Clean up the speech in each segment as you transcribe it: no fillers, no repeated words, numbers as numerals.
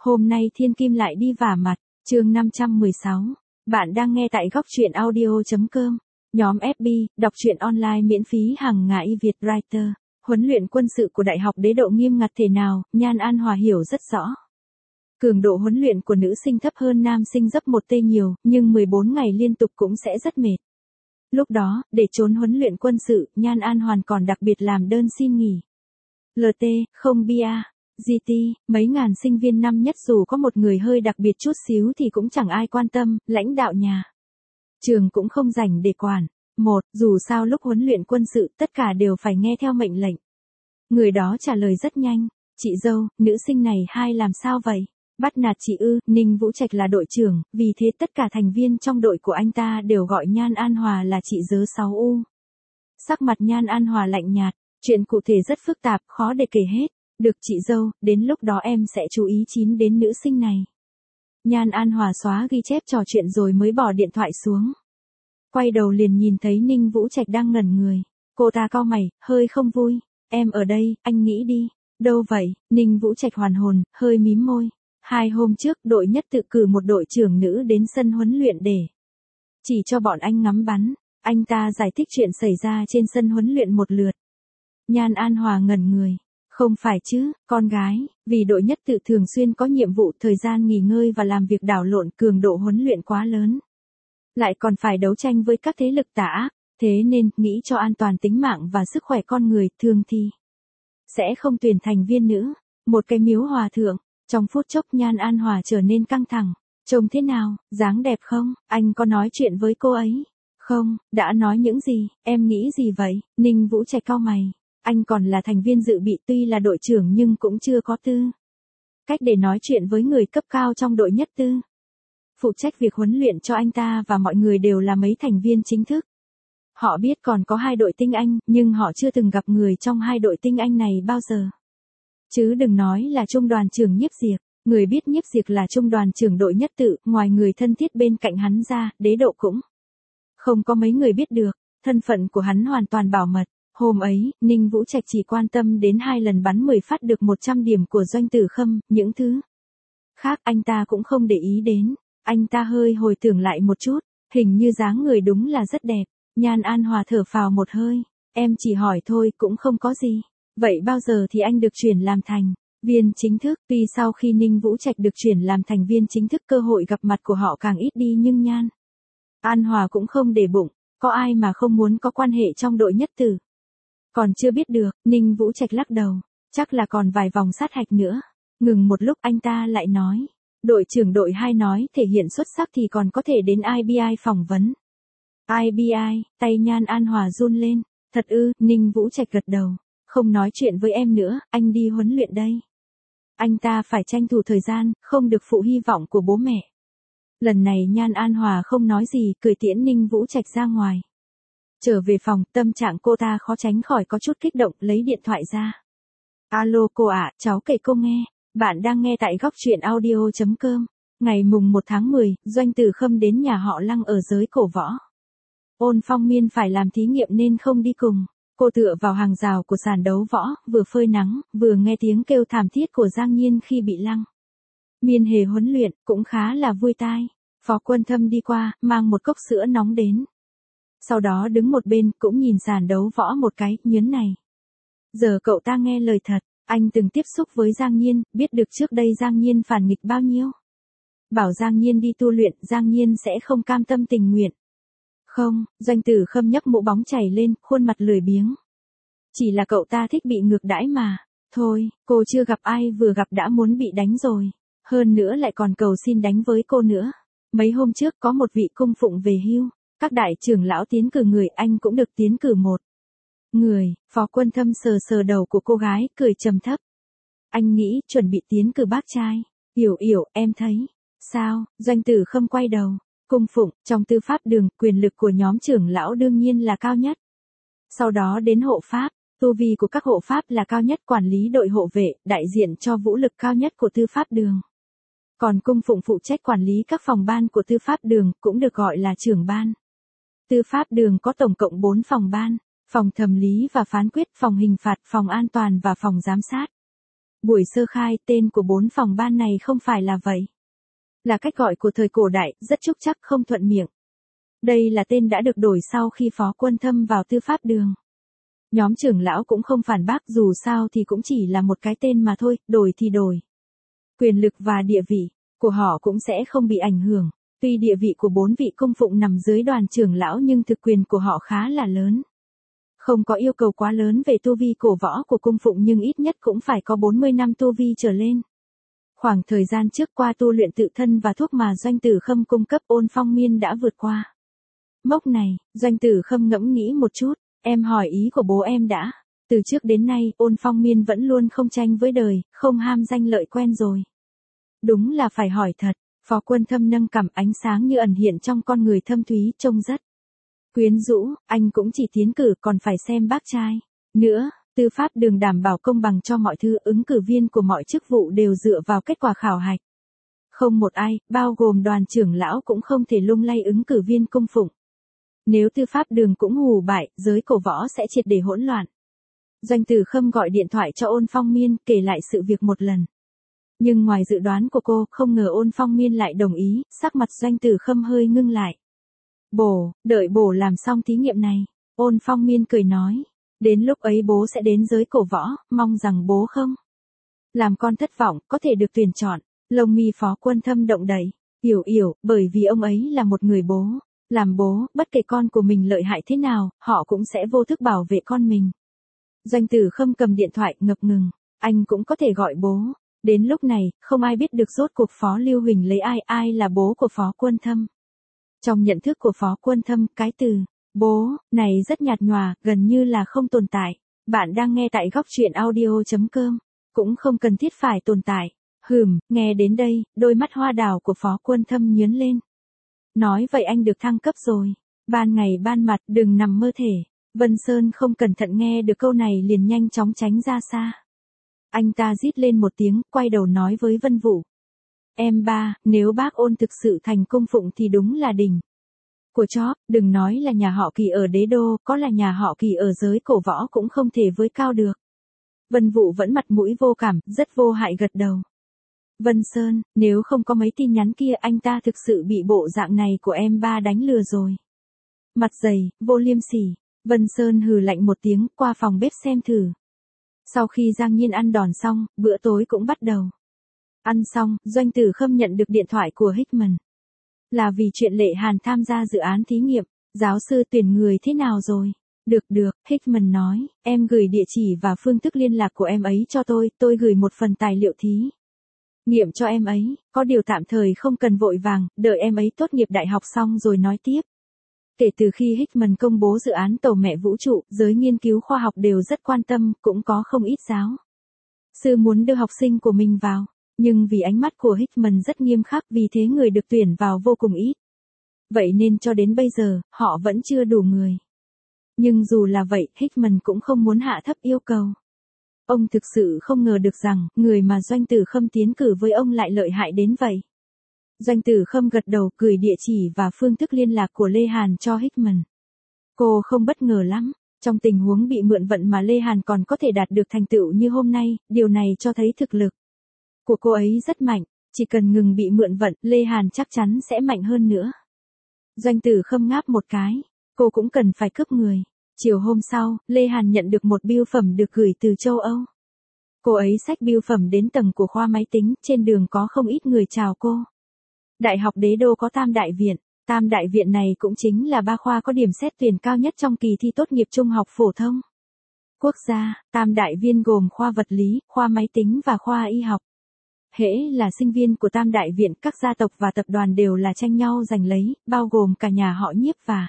Hôm nay Thiên Kim lại đi vả mặt, chương 516. Bạn đang nghe tại góc truyện audio.com. Nhóm FB, đọc truyện online miễn phí hàng ngày Việt Writer. Huấn luyện quân sự của Đại học Đế Độ nghiêm ngặt thế nào, Nhan An Hòa hiểu rất rõ. Cường độ huấn luyện của nữ sinh thấp hơn nam sinh gấp 1 t nhiều, nhưng 14 ngày liên tục cũng sẽ rất mệt. Lúc đó, để trốn huấn luyện quân sự, Nhan An Hoàn còn đặc biệt làm đơn xin nghỉ. LT, không bia. GT, mấy ngàn sinh viên năm nhất dù có một người hơi đặc biệt chút xíu thì cũng chẳng ai quan tâm, lãnh đạo nhà trường cũng không rảnh để quản. Dù sao lúc huấn luyện quân sự tất cả đều phải nghe theo mệnh lệnh. Người đó trả lời rất nhanh, chị dâu, nữ sinh này hai làm sao vậy? Bắt nạt chị ư? Ninh Vũ Trạch là đội trưởng, vì thế tất cả thành viên trong đội của anh ta đều gọi Nhan An Hòa là chị dớ 6U. Sắc mặt Nhan An Hòa lạnh nhạt, chuyện cụ thể rất phức tạp, khó để kể hết. Được chị dâu, đến lúc đó em sẽ chú ý chín đến nữ sinh này. Nhan An Hòa xóa ghi chép trò chuyện rồi mới bỏ điện thoại xuống. Quay đầu liền nhìn thấy Ninh Vũ Trạch đang ngẩn người. Cô ta cau mày, hơi không vui. Em ở đây, anh nghĩ đi. Đâu vậy? Ninh Vũ Trạch hoàn hồn, hơi mím môi. 2 hôm trước, đội nhất tự cử một đội trưởng nữ đến sân huấn luyện để chỉ cho bọn anh ngắm bắn. Anh ta giải thích chuyện xảy ra trên sân huấn luyện một lượt. Nhan An Hòa ngẩn người. Không phải chứ, con gái, vì đội nhất tự thường xuyên có nhiệm vụ, thời gian nghỉ ngơi và làm việc đảo lộn, cường độ huấn luyện quá lớn. Lại còn phải đấu tranh với các thế lực tà ác, thế nên, nghĩ cho an toàn tính mạng và sức khỏe con người, thường thì sẽ không tuyển thành viên nữ. Một cái miếu hòa thượng, trong phút chốc Nhan An Hòa trở nên căng thẳng. Trông thế nào, dáng đẹp không, anh có nói chuyện với cô ấy? Không, đã nói những gì, em nghĩ gì vậy? Ninh Vũ Trạch cau mày. Anh còn là thành viên dự bị, tuy là đội trưởng nhưng cũng chưa có tư cách để nói chuyện với người cấp cao trong đội nhất tư. Phụ trách việc huấn luyện cho anh ta và mọi người đều là mấy thành viên chính thức. Họ biết còn có 2 đội tinh anh, nhưng họ chưa từng gặp người trong 2 đội tinh anh này bao giờ. Chứ đừng nói là trung đoàn trưởng Nhiếp Diệp. Người biết Nhiếp Diệp là trung đoàn trưởng đội nhất tự, ngoài người thân thiết bên cạnh hắn ra, Đế Độ cũng không có mấy người biết được. Thân phận của hắn hoàn toàn bảo mật. Hôm ấy, Ninh Vũ Trạch chỉ quan tâm đến 2 lần bắn 10 phát được 100 điểm của Doanh Tử Khâm, những thứ khác anh ta cũng không để ý đến. Anh ta hơi hồi tưởng lại một chút, hình như dáng người đúng là rất đẹp. Nhan An Hòa thở phào một hơi, em chỉ hỏi thôi, cũng không có gì. Vậy bao giờ thì anh được chuyển làm thành viên chính thức? Tuy sau khi Ninh Vũ Trạch được chuyển làm thành viên chính thức, cơ hội gặp mặt của họ càng ít đi, nhưng Nhan An Hòa cũng không để bụng, có ai mà không muốn có quan hệ trong đội nhất tử. Còn chưa biết được, Ninh Vũ Trạch lắc đầu, chắc là còn vài vòng sát hạch nữa. Ngừng một lúc anh ta lại nói, đội trưởng đội 2 nói thể hiện xuất sắc thì còn có thể đến IBI phỏng vấn. IBI, tay Nhan An Hòa run lên, thật ư? Ninh Vũ Trạch gật đầu, không nói chuyện với em nữa, anh đi huấn luyện đây. Anh ta phải tranh thủ thời gian, không được phụ hy vọng của bố mẹ. Lần này Nhan An Hòa không nói gì, cười tiễn Ninh Vũ Trạch ra ngoài. Trở về phòng, tâm trạng cô ta khó tránh khỏi có chút kích động, lấy điện thoại ra. Alo cô ạ, cháu kể cô nghe. Bạn đang nghe tại góc truyện audio.com. Ngày mùng 1 tháng 10, Doanh Tử Khâm đến nhà họ Lăng ở giới cổ võ. Ôn Phong Miên phải làm thí nghiệm nên không đi cùng. Cô tựa vào hàng rào của sàn đấu võ, vừa phơi nắng, vừa nghe tiếng kêu thảm thiết của Giang Nhiên khi bị Lăng Miên Hề huấn luyện, cũng khá là vui tai. Phó Quân Thâm đi qua, mang một cốc sữa nóng đến. Sau đó đứng một bên, cũng nhìn sàn đấu võ một cái, nhớn này. Giờ cậu ta nghe lời thật, anh từng tiếp xúc với Giang Nhiên, biết được trước đây Giang Nhiên phản nghịch bao nhiêu. Bảo Giang Nhiên đi tu luyện, Giang Nhiên sẽ không cam tâm tình nguyện. Không, Doanh Tử Khâm nhấc mũ bóng chảy lên, khuôn mặt lười biếng. Chỉ là cậu ta thích bị ngược đãi mà. Thôi, cô chưa gặp ai vừa gặp đã muốn bị đánh rồi. Hơn nữa lại còn cầu xin đánh với cô nữa. Mấy hôm trước có một vị cung phụng về hưu. Các đại trưởng lão tiến cử người, anh cũng được tiến cử một người. Phó Quân Thâm sờ sờ đầu của cô gái, cười trầm thấp. Anh nghĩ chuẩn bị tiến cử bác trai. Yểu Yểu, em thấy sao? Doanh Tử Khâm quay đầu. Cung phụng, trong tư pháp đường, quyền lực của nhóm trưởng lão đương nhiên là cao nhất. Sau đó đến hộ pháp, tu vi của các hộ pháp là cao nhất, quản lý đội hộ vệ, đại diện cho vũ lực cao nhất của tư pháp đường. Còn cung phụng phụ trách quản lý các phòng ban của tư pháp đường, cũng được gọi là trưởng ban. Tư pháp đường có tổng cộng 4 phòng ban, phòng thẩm lý và phán quyết, phòng hình phạt, phòng an toàn và phòng giám sát. Buổi sơ khai, tên của 4 phòng ban này không phải là vậy. Là cách gọi của thời cổ đại, rất trúc trắc không thuận miệng. Đây là tên đã được đổi sau khi Phó Quân Thâm vào Tư Pháp Đường. Nhóm trưởng lão cũng không phản bác, dù sao thì cũng chỉ là một cái tên mà thôi, đổi thì đổi. Quyền lực và địa vị của họ cũng sẽ không bị ảnh hưởng. Tuy địa vị của 4 vị cung phụng nằm dưới đoàn trưởng lão nhưng thực quyền của họ khá là lớn. Không có yêu cầu quá lớn về tu vi cổ võ của cung phụng nhưng ít nhất cũng phải có 40 năm tu vi trở lên. Khoảng thời gian trước qua tu luyện tự thân và thuốc mà Doanh Tử Khâm cung cấp, Ôn Phong Miên đã vượt qua mốc này. Doanh Tử Khâm ngẫm nghĩ một chút, em hỏi ý của bố em đã. Từ trước đến nay, Ôn Phong Miên vẫn luôn không tranh với đời, không ham danh lợi quen rồi. Đúng là phải hỏi thật. Phó Quân Thâm nâng cằm, ánh sáng như ẩn hiện trong con người thâm thúy, trông rất quyến rũ. Anh cũng chỉ tiến cử còn phải xem bác trai. Nữa, Tư Pháp Đường đảm bảo công bằng cho mọi thứ, ứng cử viên của mọi chức vụ đều dựa vào kết quả khảo hạch. Không một ai, bao gồm đoàn trưởng lão cũng không thể lung lay ứng cử viên cung phụng. Nếu Tư Pháp Đường cũng hù bại, giới cổ võ sẽ triệt để hỗn loạn. Doanh Tử Khâm gọi điện thoại cho Ôn Phong Miên, kể lại sự việc một lần. Nhưng ngoài dự đoán của cô, không ngờ Ôn Phong Miên lại đồng ý, sắc mặt Doanh Tử Khâm hơi ngưng lại. Bố, đợi bố làm xong thí nghiệm này. Ôn Phong Miên cười nói. Đến lúc ấy bố sẽ đến giới cổ võ, mong rằng bố không làm con thất vọng, có thể được tuyển chọn. Lông mi Phó Quân Thâm động đậy. Hiểu, bởi vì ông ấy là một người bố. Làm bố, bất kể con của mình lợi hại thế nào, họ cũng sẽ vô thức bảo vệ con mình. Doanh Tử Khâm cầm điện thoại, ngập ngừng. Anh cũng có thể gọi bố. Đến lúc này, không ai biết được rốt cuộc Phó Lưu Huỳnh lấy ai là bố của Phó Quân Thâm. Trong nhận thức của Phó Quân Thâm, cái từ bố này rất nhạt nhòa, gần như là không tồn tại. Bạn đang nghe tại góc truyện audio.com. Cũng không cần thiết phải tồn tại. Nghe đến đây, đôi mắt hoa đào của Phó Quân Thâm nhướng lên. Nói vậy anh được thăng cấp rồi. Ban ngày ban mặt, đừng nằm mơ thể. Vân Sơn không cẩn thận nghe được câu này liền nhanh chóng tránh ra xa. Anh ta rít lên một tiếng, quay đầu nói với Vân Vũ. Em ba, nếu bác Ôn thực sự thành cung phụng thì đúng là đỉnh của chóp, đừng nói là nhà họ Kỳ ở đế đô, có là nhà họ Kỳ ở giới cổ võ cũng không thể với cao được. Vân Vũ vẫn mặt mũi vô cảm, rất vô hại gật đầu. Vân Sơn, nếu không có mấy tin nhắn kia anh ta thực sự bị bộ dạng này của em ba đánh lừa rồi. Mặt dày, vô liêm sỉ. Vân Sơn hừ lạnh một tiếng, qua phòng bếp xem thử. Sau khi Giang Nhiên ăn đòn xong, bữa tối cũng bắt đầu. Ăn xong, Doanh Tử Khâm nhận được điện thoại của Hickman. Là vì chuyện Lệ Hàn tham gia dự án thí nghiệm, giáo sư tuyển người thế nào rồi? Được, Hickman nói, em gửi địa chỉ và phương thức liên lạc của em ấy cho tôi gửi một phần tài liệu thí nghiệm cho em ấy, có điều tạm thời không cần vội vàng, đợi em ấy tốt nghiệp đại học xong rồi nói tiếp. Kể từ khi Hickman công bố dự án tàu mẹ vũ trụ, giới nghiên cứu khoa học đều rất quan tâm, cũng có không ít giáo sư muốn đưa học sinh của mình vào. Nhưng vì ánh mắt của Hickman rất nghiêm khắc, vì thế người được tuyển vào vô cùng ít. Vậy nên cho đến bây giờ, họ vẫn chưa đủ người. Nhưng dù là vậy, Hickman cũng không muốn hạ thấp yêu cầu. Ông thực sự không ngờ được rằng, người mà Doanh Tử Khâm tiến cử với ông lại lợi hại đến vậy. Doanh Tử Khâm gật đầu, gửi địa chỉ và phương thức liên lạc của Lê Hàn cho Hickman. Cô không bất ngờ lắm. Trong tình huống bị mượn vận mà Lê Hàn còn có thể đạt được thành tựu như hôm nay, điều này cho thấy thực lực của cô ấy rất mạnh. Chỉ cần ngừng bị mượn vận, Lê Hàn chắc chắn sẽ mạnh hơn nữa. Doanh Tử Khâm ngáp một cái. Cô cũng cần phải cướp người. Chiều hôm sau, Lê Hàn nhận được một bưu phẩm được gửi từ châu Âu. Cô ấy xách bưu phẩm đến tầng của khoa máy tính, trên đường có không ít người chào cô. Đại học Đế Đô có Tam Đại Viện. Tam Đại Viện này cũng chính là ba khoa có điểm xét tuyển cao nhất trong kỳ thi tốt nghiệp trung học phổ thông quốc gia. Tam Đại Viên gồm khoa vật lý, khoa máy tính và khoa y học. Hễ là sinh viên của Tam Đại Viện, các gia tộc và tập đoàn đều là tranh nhau giành lấy, bao gồm cả nhà họ Nhiếp và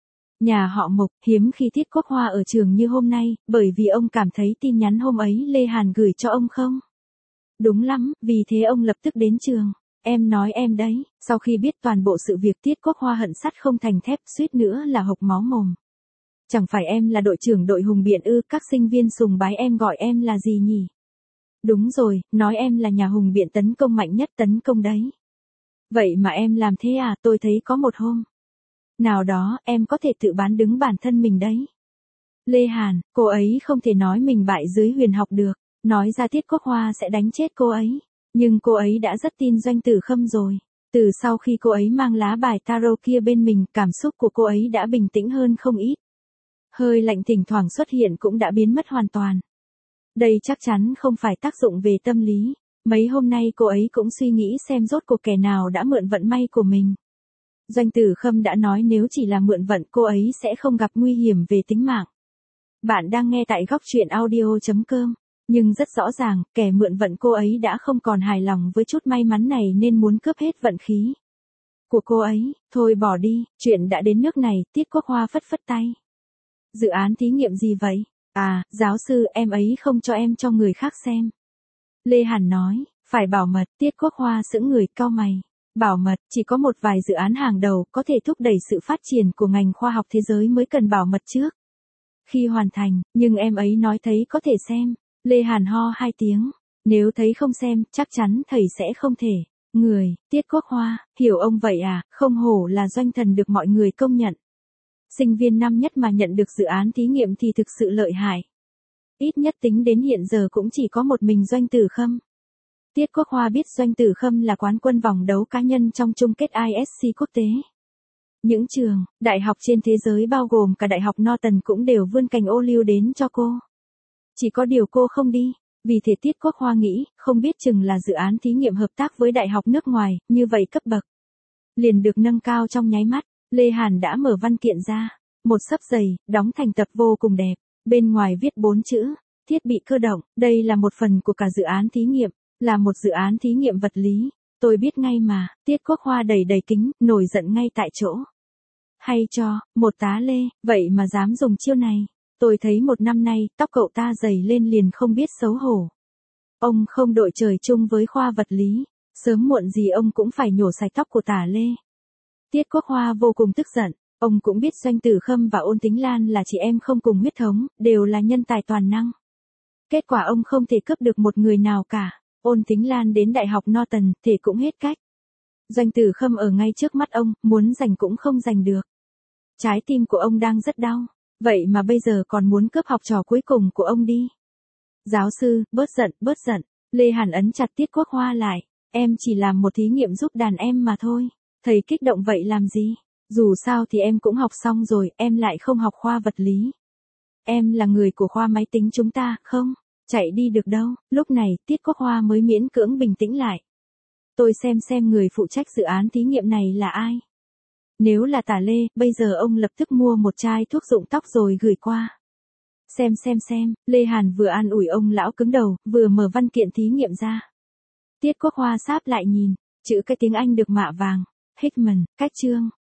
nhà họ Mộc. Hiếm khi Tiết Quốc Hoa ở trường như hôm nay, bởi vì ông cảm thấy tin nhắn hôm ấy Lê Hàn gửi cho ông không đúng lắm, vì thế ông lập tức đến trường. Em nói em đấy, sau khi biết toàn bộ sự việc Tiết Quốc Hoa hận sắt không thành thép, suýt nữa là hộc máu mồm. Chẳng phải em là đội trưởng đội Hùng Biện ư, các sinh viên sùng bái em gọi em là gì nhỉ? Đúng rồi, nói em là nhà Hùng Biện tấn công mạnh nhất tấn công đấy. Vậy mà em làm thế à, tôi thấy có một hôm nào đó, em có thể tự bán đứng bản thân mình đấy. Lê Hàn, cô ấy không thể nói mình bại dưới Huyền học được. Nói ra Tiết Quốc Hoa sẽ đánh chết cô ấy. Nhưng cô ấy đã rất tin Doanh Tử Khâm rồi. Từ sau khi cô ấy mang lá bài tarot kia bên mình, cảm xúc của cô ấy đã bình tĩnh hơn không ít. Hơi lạnh thỉnh thoảng xuất hiện cũng đã biến mất hoàn toàn. Đây chắc chắn không phải tác dụng về tâm lý. Mấy hôm nay cô ấy cũng suy nghĩ xem rốt cuộc kẻ nào đã mượn vận may của mình. Doanh Tử Khâm đã nói nếu chỉ là mượn vận cô ấy sẽ không gặp nguy hiểm về tính mạng. Bạn đang nghe tại góc truyện audio.com. Nhưng rất rõ ràng, kẻ mượn vận cô ấy đã không còn hài lòng với chút may mắn này nên muốn cướp hết vận khí của cô ấy. Thôi bỏ đi, chuyện đã đến nước này, Tiết Quốc Hoa phất phất tay. Dự án thí nghiệm gì vậy? À, giáo sư, em ấy không cho em cho người khác xem. Lê Hàn nói, phải bảo mật. Tiết Quốc Hoa sững người cau mày. Bảo mật, chỉ có một vài dự án hàng đầu có thể thúc đẩy sự phát triển của ngành khoa học thế giới mới cần bảo mật trước. Khi hoàn thành, nhưng em ấy nói thấy có thể xem. Lê Hàn ho 2 tiếng. Nếu thấy không xem, chắc chắn thầy sẽ không thể. Người, Tiết Quốc Hoa, hiểu ông vậy à, không hổ là doanh thần được mọi người công nhận. Sinh viên năm nhất mà nhận được dự án thí nghiệm thì thực sự lợi hại. Ít nhất tính đến hiện giờ cũng chỉ có một mình Doanh Tử Khâm. Tiết Quốc Hoa biết Doanh Tử Khâm là quán quân vòng đấu cá nhân trong chung kết ISC quốc tế. Những trường, đại học trên thế giới bao gồm cả Đại học Norton cũng đều vươn cành ô liu đến cho cô. Chỉ có điều cô không đi, vì thế Tiết Quốc Hoa nghĩ, không biết chừng là dự án thí nghiệm hợp tác với đại học nước ngoài, như vậy cấp bậc liền được nâng cao trong nháy mắt. Lê Hàn đã mở văn kiện ra, một xấp dày, đóng thành tập vô cùng đẹp, bên ngoài viết 4 chữ, thiết bị cơ động, đây là một phần của cả dự án thí nghiệm, là một dự án thí nghiệm vật lý. Tôi biết ngay mà, Tiết Quốc Hoa đầy đầy kính, nổi giận ngay tại chỗ. Hay cho, một tá Lê, vậy mà dám dùng chiêu này. Tôi thấy một năm nay, tóc cậu ta dày lên liền không biết xấu hổ. Ông không đội trời chung với khoa vật lý, sớm muộn gì ông cũng phải nhổ sạch tóc của tả Lê. Tiết Quốc Hoa vô cùng tức giận, ông cũng biết Doanh Tử Khâm và Ôn Tính Lan là chị em không cùng huyết thống, đều là nhân tài toàn năng. Kết quả ông không thể cướp được một người nào cả, Ôn Tính Lan đến Đại học Norton thì cũng hết cách. Doanh Tử Khâm ở ngay trước mắt ông, muốn giành cũng không giành được. Trái tim của ông đang rất đau, vậy mà bây giờ còn muốn cướp học trò cuối cùng của ông đi. Giáo sư, bớt giận, Lê Hàn ấn chặt Tiết Quốc Hoa lại, em chỉ làm một thí nghiệm giúp đàn em mà thôi, thầy kích động vậy làm gì, dù sao thì em cũng học xong rồi, em lại không học khoa vật lý. Em là người của khoa máy tính chúng ta, không, chạy đi được đâu. Lúc này, Tiết Quốc Hoa mới miễn cưỡng bình tĩnh lại. Tôi xem người phụ trách dự án thí nghiệm này là ai. Nếu là Tả Lê, bây giờ ông lập tức mua một chai thuốc rụng tóc rồi gửi qua. Xem, Lê Hàn vừa an ủi ông lão cứng đầu, vừa mở văn kiện thí nghiệm ra. Tiết Quốc Hoa sáp lại nhìn, chữ cái tiếng Anh được mạ vàng, Hickman, cách chương,